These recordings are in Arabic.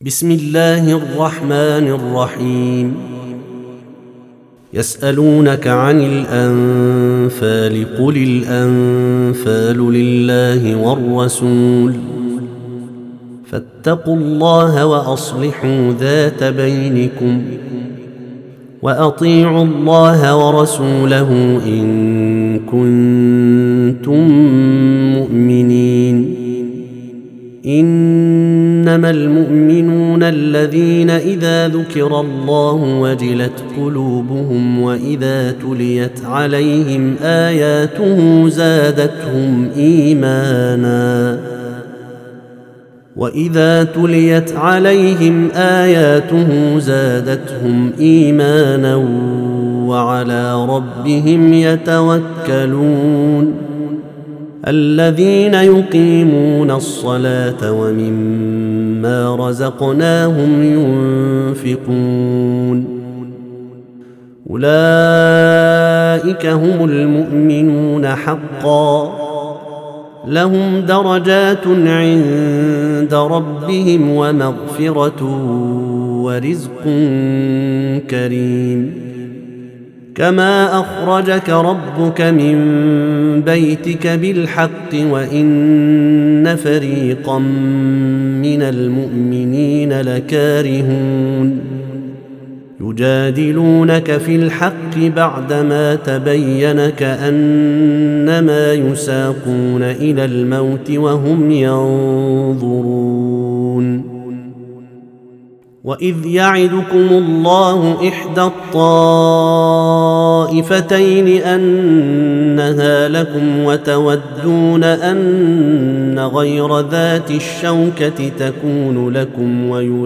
بسم الله الرحمن الرحيم. يسألونك عن الأنفال قل الأنفال لله والرسول فاتقوا الله وأصلحوا ذات بينكم وأطيعوا الله ورسوله إن كنتم مؤمنين. إنما المؤمنون الذين إذا ذكر الله وجلت قلوبهم وإذا تليت عليهم آياته زادتهم إيمانا وعلى ربهم يتوكلون. الذين يقيمون الصلاة ومما رزقناهم ينفقون أولئك هم المؤمنون حقا لهم درجات عند ربهم ومغفرة ورزق كريم. كما أخرجك ربك من بيتك بالحق وإن فريقا من المؤمنين لكارهون يجادلونك في الحق بعدما تبين كأنما يساقون إلى الموت وهم ينظرون. وإذ يعدكم الله إحدى الطائفتين أنها لكم وتودون أن غير ذات الشوكة تكون لكم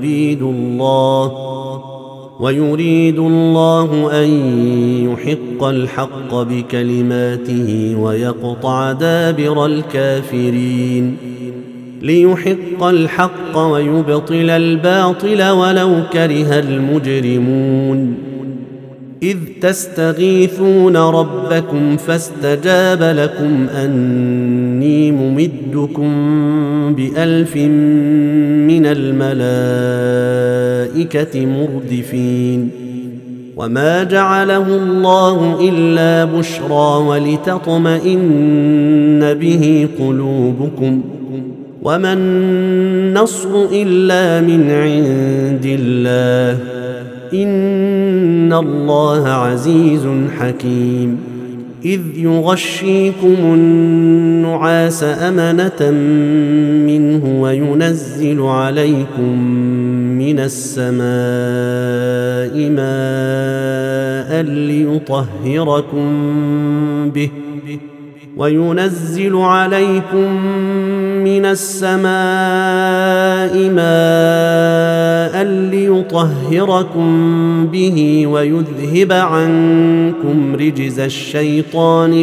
ويريد الله أن يحق الحق بكلماته ويقطع دابر الكافرين ليحق الحق ويبطل الباطل ولو كره المجرمون. إذ تستغيثون ربكم فاستجاب لكم أني ممدكم ب1000 من الملائكة مردفين. وما جعله الله إلا بشرى ولتطمئن به قلوبكم وما النصر إلا من عند الله إن الله عزيز حكيم. إذ يغشيكم النعاس أمنة منه وينزل عليكم من السماء ماء ليطهركم به ويذهب عنكم رجز الشيطان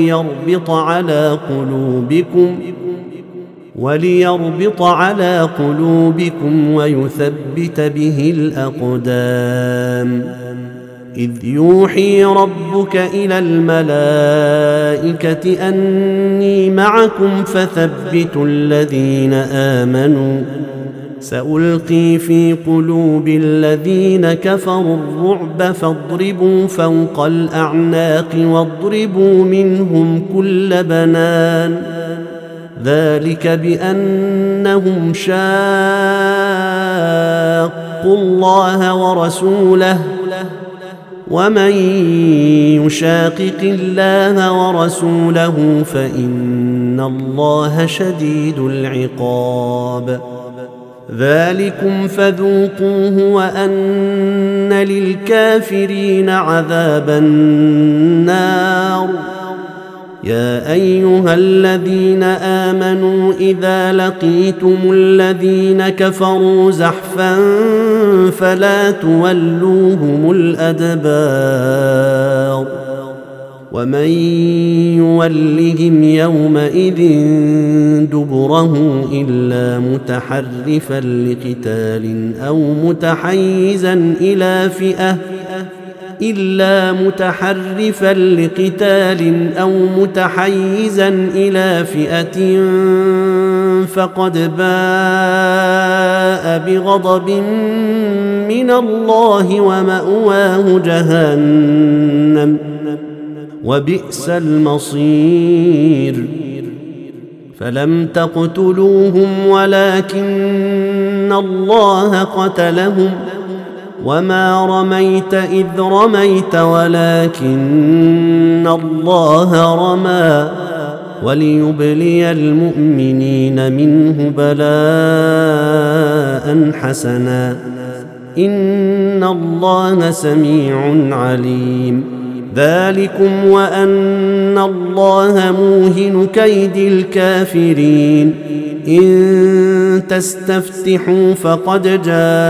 وليربط على قلوبكم ويثبت به الأقدام. إذ يوحي ربك إلى الملائكة أني معكم فثبتوا الذين آمنوا سألقي في قلوب الذين كفروا الرعب فاضربوا فوق الأعناق واضربوا منهم كل بنان. ذلك بأنهم شاقوا الله ورسوله ومن يشاقق الله ورسوله فإن الله شديد العقاب. ذلكم فذوقوه وأن للكافرين عذاب النار. يا أيها الذين آمنوا إذا لقيتم الذين كفروا زحفا فلا تولوهم الأدبار ومن يولهم يومئذ دبره إلا متحرفا لقتال أو متحيزا إلى فئة فقد باء فباء بغضب من الله ومأواه جهنم وبئس المصير فلم تقتلوهم ولكن الله قتلهم وما رميت إذ رميت ولكن الله رمى وليبلي المؤمنين منه بلاء حسنا إن الله سميع عليم ذلكم وأن الله موهن كيد الكافرين إن تستفتحوا فقد جاءكم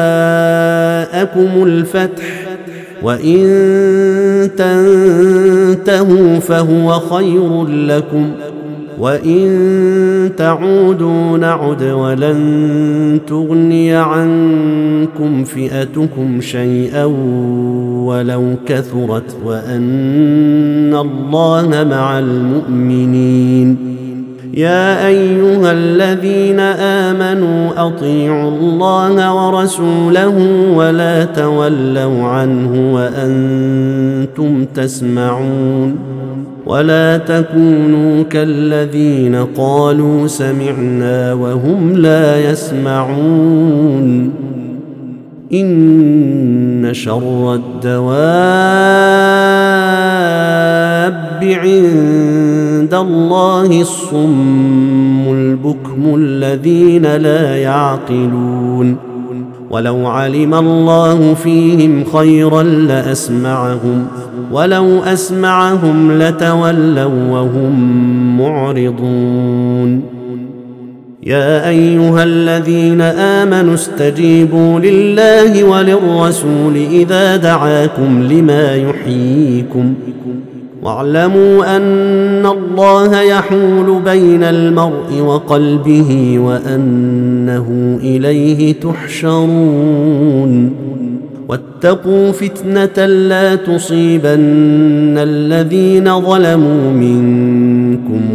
الفتح وإن تنتهوا فهو خير لكم وإن تعودوا نعد ولن تغني عنكم فئتكم شيئا ولو كثرت وأن الله مع المؤمنين يا أيها الذين آمنوا أطيعوا الله ورسوله ولا تولوا عنه وأنتم تسمعون ولا تكونوا كالذين قالوا سمعنا وهم لا يسمعون إن شر الدواب عند الله الصم البكم الذين لا يعقلون ولو علم الله فيهم خيرا لأسمعهم ولو أسمعهم لتولوا وهم معرضون يا أيها الذين آمنوا استجيبوا لله وللرسول إذا دعاكم لما يحييكم واعلموا أن الله يحول بين المرء وقلبه وأنه إليه تحشرون واتقوا فتنة لا تصيبن الذين ظلموا منكم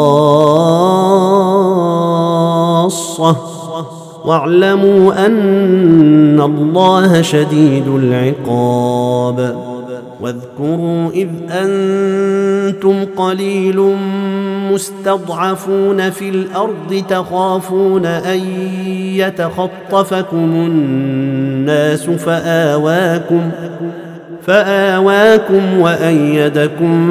خاصة واعلموا أن الله شديد العقاب واذكروا إذ أنتم قليل مستضعفون في الأرض تخافون أن يتخطفكم الناس فآواكم وأيدكم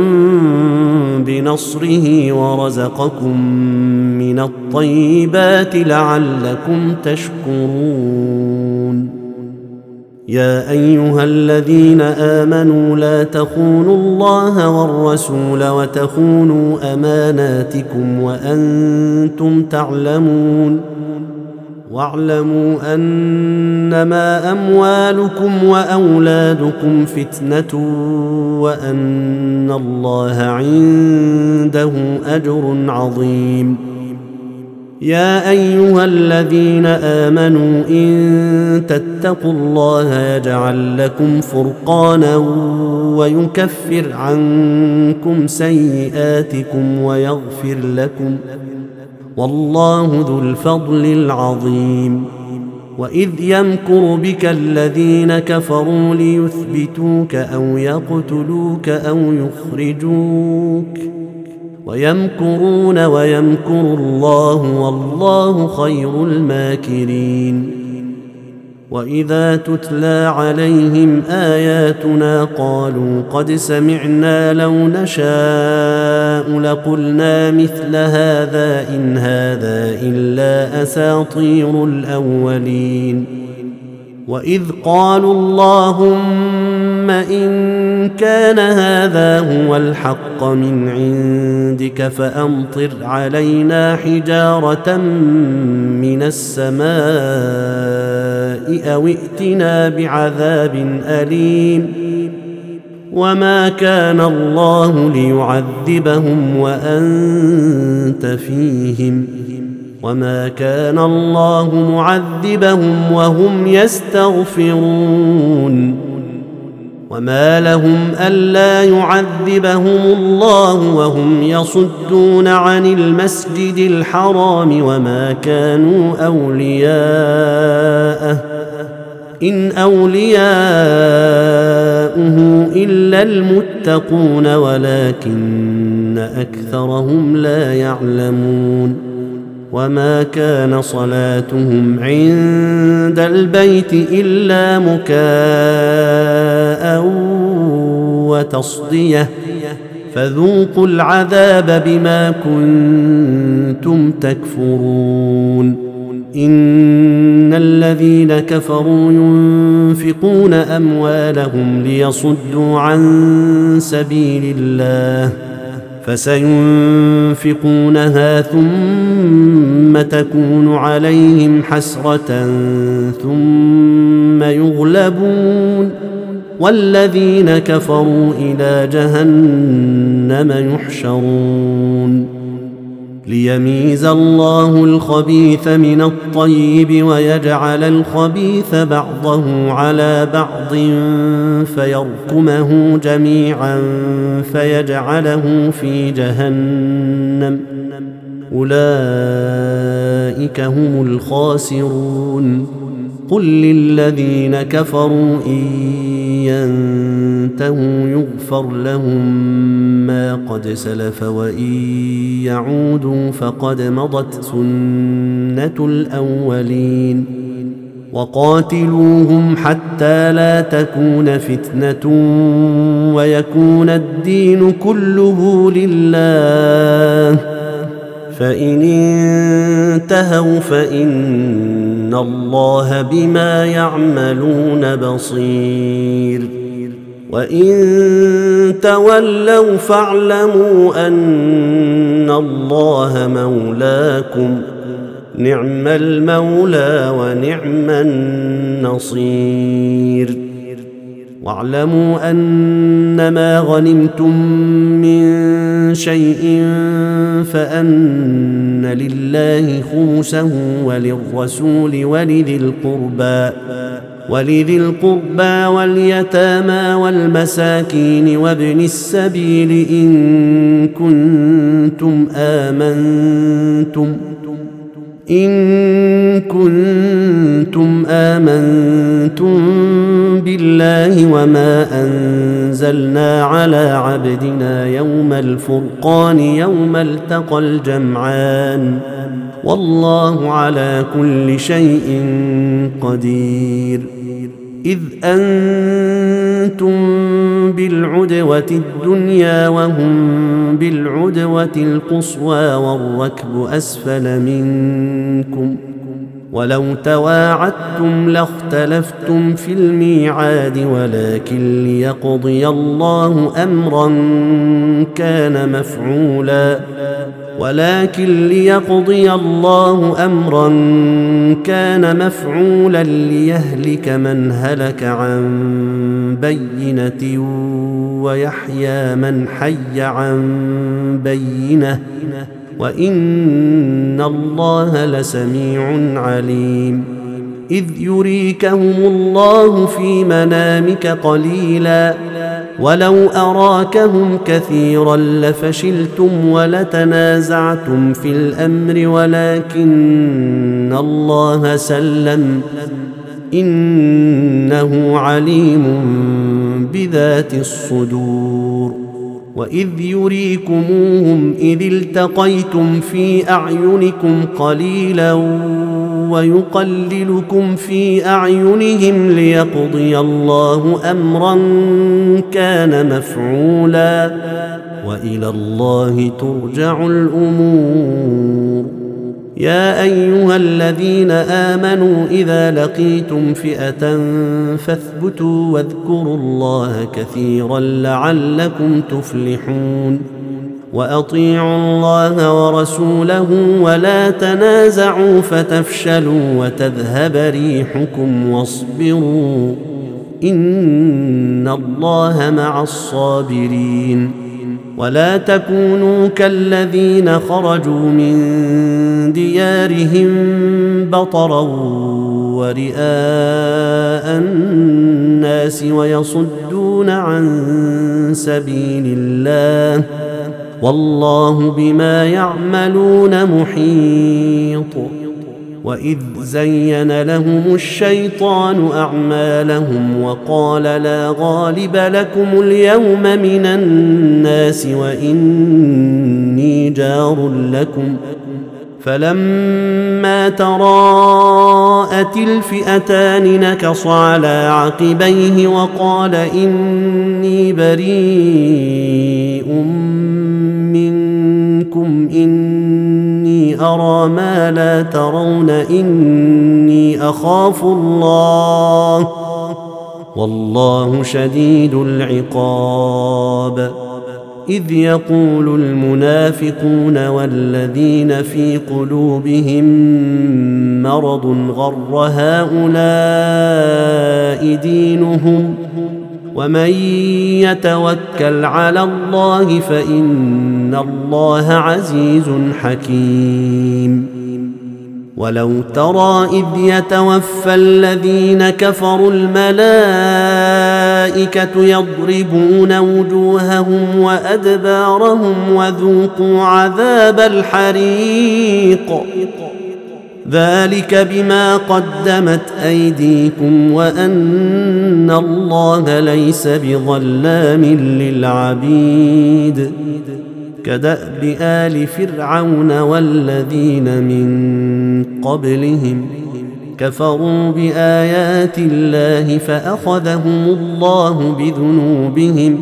بنصره ورزقكم من الطيبات لعلكم تشكرون يا أيها الذين آمنوا لا تخونوا الله والرسول وتخونوا أماناتكم وأنتم تعلمون واعلموا أنما أموالكم وأولادكم فتنة وأن الله عنده أجر عظيم يا أيها الذين آمنوا إن تتقوا الله يجعل لكم فرقانا ويكفر عنكم سيئاتكم ويغفر لكم والله ذو الفضل العظيم وإذ يمكر بك الذين كفروا ليثبتوك أو يقتلوك أو يخرجوك ويمكرون ويمكر الله والله خير الماكرين وإذا تتلى عليهم آياتنا قالوا قد سمعنا لو نشاء لقلنا مثل هذا إن هذا إلا أساطير الأولين وإذ قالوا اللهم إن كان هذا هو الحق من عندك فأمطر علينا حجارة من السماء أو ائتنا بعذاب أليم وما كان الله ليعذبهم وأنت فيهم وما كان الله معذبهم وهم يستغفرون وما لهم ألا يعذبهم الله وهم يصدون عن المسجد الحرام وما كانوا أولياءه إن أولياؤه إلا المتقون ولكن أكثرهم لا يعلمون وما كان صلاتهم عند البيت إلا مكاء وتصدية فذوقوا العذاب بما كنتم تكفرون إن الذين كفروا ينفقون أموالهم ليصدوا عن سبيل الله فسينفقونها ثم تكون عليهم حسرة ثم يغلبون والذين كفروا إلى جهنم يحشرون ليميز الله الخبيث من الطيب ويجعل الخبيث بعضه على بعض فيركمه جميعا فيجعله في جهنم أولئك هم الخاسرون قل للذين كفروا إن ينتهوا يغفر لهم ما قد سلف وإن يعودوا فقد مضت سنة الأولين وقاتلوهم حتى لا تكون فتنة ويكون الدين كله لله فإن انتهوا فإن الله بما يعملون بصير وإن تولوا فاعلموا أن الله مولاكم نعم المولى ونعم النصير واعلموا أنما غنمتم من شيء فأن لله خمسه وللرسول ولذي القربى واليتامى والمساكين وابن السبيل إن كنتم آمنتم بالله وما أنزلنا على عبدنا يوم الفرقان يوم التقى الجمعان والله على كل شيء قدير إذ أنتم بالعدوة الدنيا وهم بالعدوة القصوى والركب أسفل منكم ولو تواعدتم لاختلفتم في الميعاد ولكن ليقضي الله أمرا كان مفعولا ليهلك من هلك عن بينة ويحيى من حي عن بينة وإن الله لسميع عليم إذ يريكهم الله في منامك قليلا ولو أراكهم كثيرا لفشلتم ولتنازعتم في الأمر ولكن الله سلم إنه عليم بذات الصدور وإذ يريكموهم إذ التقيتم في أعينكم قليلا ويقللكم في أعينهم ليقضي الله أمرا كان مفعولا وإلى الله ترجع الأمور يا أيها الذين آمنوا إذا لقيتم فئة فاثبتوا واذكروا الله كثيرا لعلكم تفلحون وأطيعوا الله ورسوله ولا تنازعوا فتفشلوا وتذهب ريحكم واصبروا إن الله مع الصابرين ولا تكونوا كالذين خرجوا من ديارهم بطرا ورئاء الناس ويصدون عن سبيل الله والله بما يعملون محيط وإذ زين لهم الشيطان أعمالهم وقال لا غالب لكم اليوم من الناس وإني جار لكم فلما تراءت الفئتان نكص على عقبيه وقال إني بريء منكم إني أرى ما لا ترون إني أخاف الله والله شديد العقاب إذ يقول المنافقون والذين في قلوبهم مرض غر هؤلاء دينهم ومن يتوكل على الله فإن الله عزيز حكيم ولو ترى إذ يتوفى الذين كفروا الملائكة يضربون وجوههم وأدبارهم وذوقوا عذاب الحريق ذلك بما قدمت أيديكم وأن الله ليس بظلام للعبيد كدأب آل فرعون والذين من قبلهم كفروا بآيات الله فأخذهم الله بذنوبهم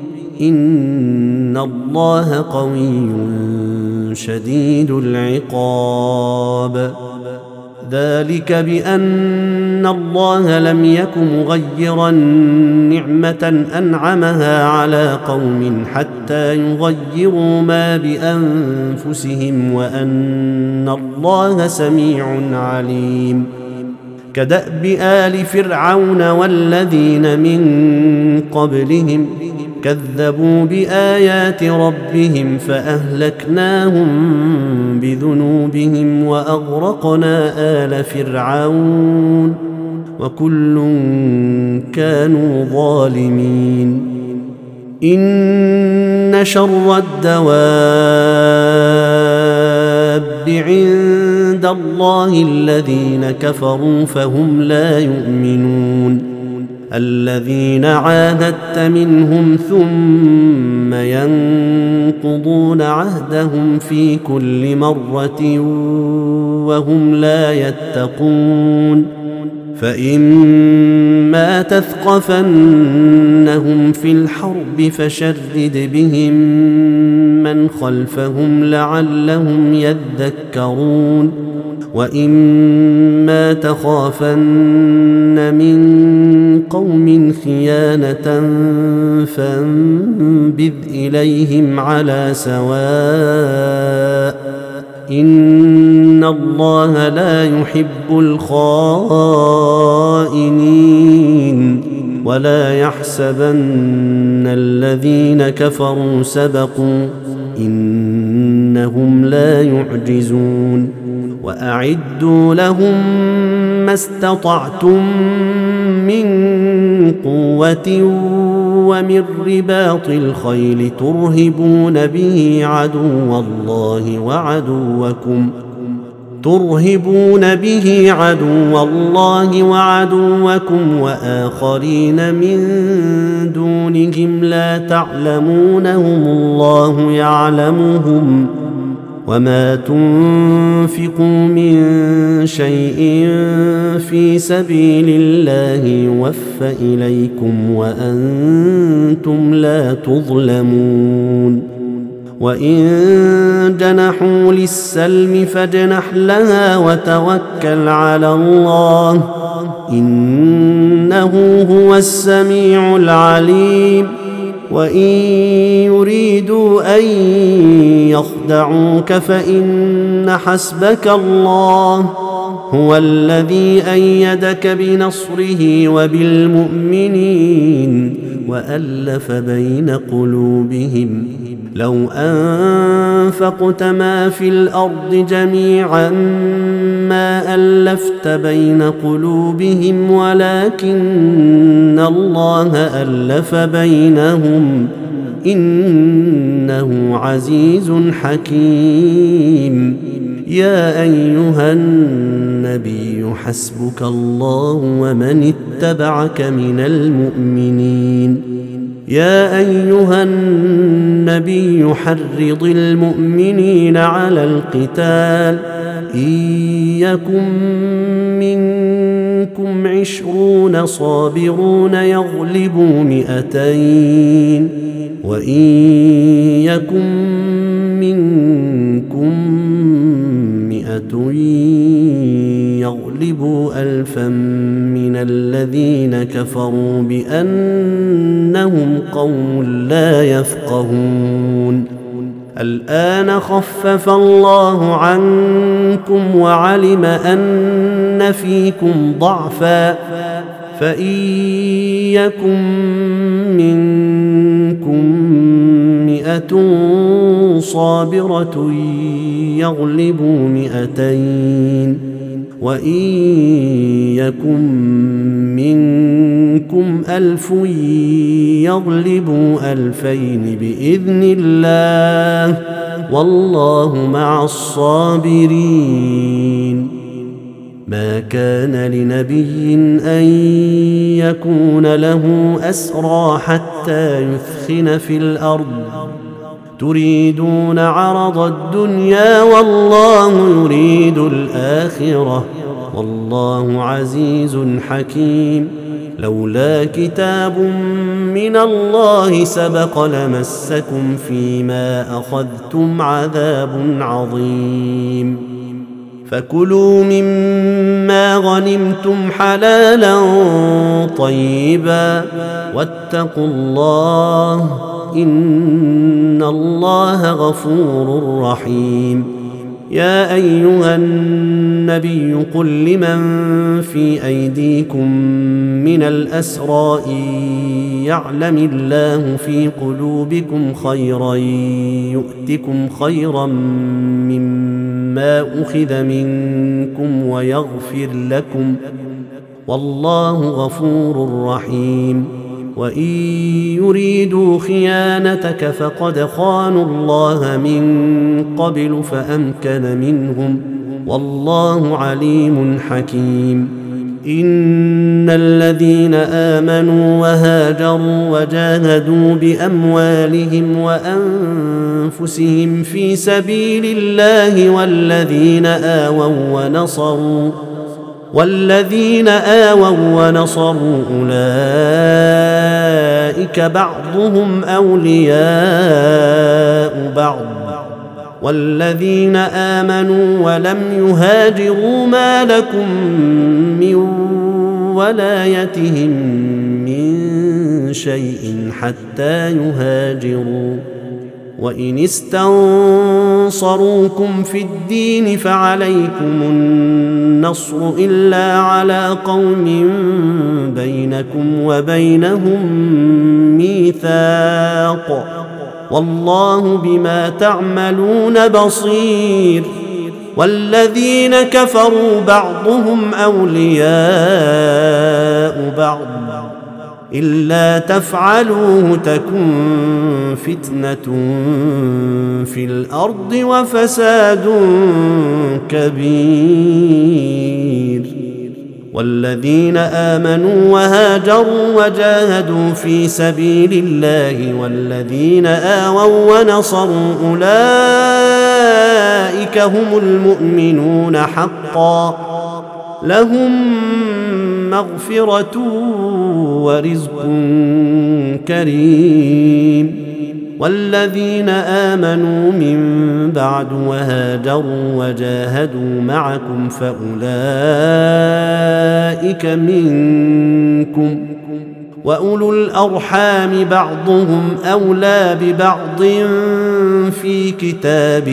إن الله قوي شديد العقاب ذلك بأن الله لم يك مغيرا نعمة أنعمها على قوم حتى يغيروا ما بأنفسهم وأن الله سميع عليم كدأب آل فرعون والذين من قبلهم كذبوا بآيات ربهم فأهلكناهم بذنوبهم وأغرقنا آل فرعون وكل كانوا ظالمين إن شر الدواب عند الله الذين كفروا فهم لا يؤمنون الذين عاهدت منهم ثم ينقضون عهدهم في كل مرة وهم لا يتقون فإما تثقفنهم في الحرب فشرد بهم من خلفهم لعلهم يذكرون وإما تخافن من قوم خيانة فانبذ إليهم على سواء إن الله لا يحب الخائنين ولا يحسبن الذين كفروا سبقوا إنهم لا يعجزون وأعدوا لهم ما استطعتم من قوة ومن رباط الخيل ترهبون به عدو الله وعدوكم وآخرين من دونهم لا تعلمونهم الله يعلمهم وما تنفقوا من شيء في سبيل الله يوفى إليكم وأنتم لا تظلمون وإن جنحوا للسلم فاجنح لها وتوكل على الله إنه هو السميع العليم وإن يريدوا أن يخدعوك فإن حسبك الله هو الذي أيدك بنصره وبالمؤمنين وألف بين قلوبهم لو أنفقت ما في الأرض جميعا ما ألفت بين قلوبهم ولكن الله ألف بينهم إنه عزيز حكيم يا أيها الناس النبي حسبك الله ومن اتبعك من المؤمنين يا أيها النبي حرض المؤمنين على القتال إن يكن منكم 20 صابرون يغلبوا 200 وإن يكن منكم 100 يغلبوا 1000 من الذين كفروا بأنهم قوم لا يفقهون الآن خفف الله عنكم وعلم أن فيكم ضعفا فإن يكن منكم 100 صابرة يغلبوا 200 وإن يكن منكم 1000 يغلبوا 2000 بإذن الله والله مع الصابرين ما كان لنبي أن يكون له أسرى حتى يثخن في الأرض تريدون عرض الدنيا والله يريد الآخرة والله عزيز حكيم لولا كتاب من الله سبق لمسكم فيما أخذتم عذاب عظيم فكلوا مما غنمتم حلالا طيبا واتقوا الله إن الله غفور رحيم يا أيها النبي قل لمن في أيديكم من الأسرى يعلم الله في قلوبكم خيرا يؤتكم خيرا مما أخذ منكم ويغفر لكم والله غفور رحيم وإن يريدوا خيانتك فقد خانوا الله من قبل فأمكن منهم والله عليم حكيم إن الذين آمنوا وهاجروا وجاهدوا بأموالهم وأنفسهم في سبيل الله والذين آووا ونصروا أولئك بعضهم أولياء بعض والذين آمنوا ولم يهاجروا ما لكم من ولايتهم من شيء حتى يهاجروا وإن استنصروكم في الدين فعليكم النصر إلا على قوم بينكم وبينهم ميثاق والله بما تعملون بصير والذين كفروا بعضهم أولياء بعض إلا تفعلوه تكن فتنة في الأرض وفساد كبير والذين آمنوا وهاجروا وجاهدوا في سبيل الله والذين آووا ونصروا أولئك هم المؤمنون حقا لهم مغفرة ورزق كريم والذين آمنوا من بعد وهاجروا وجاهدوا معكم فأولئك منكم وأولو الأرحام بعضهم أولى ببعض في كتاب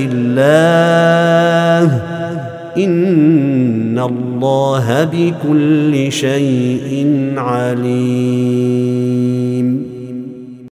الله إن الله بكل شيء عليم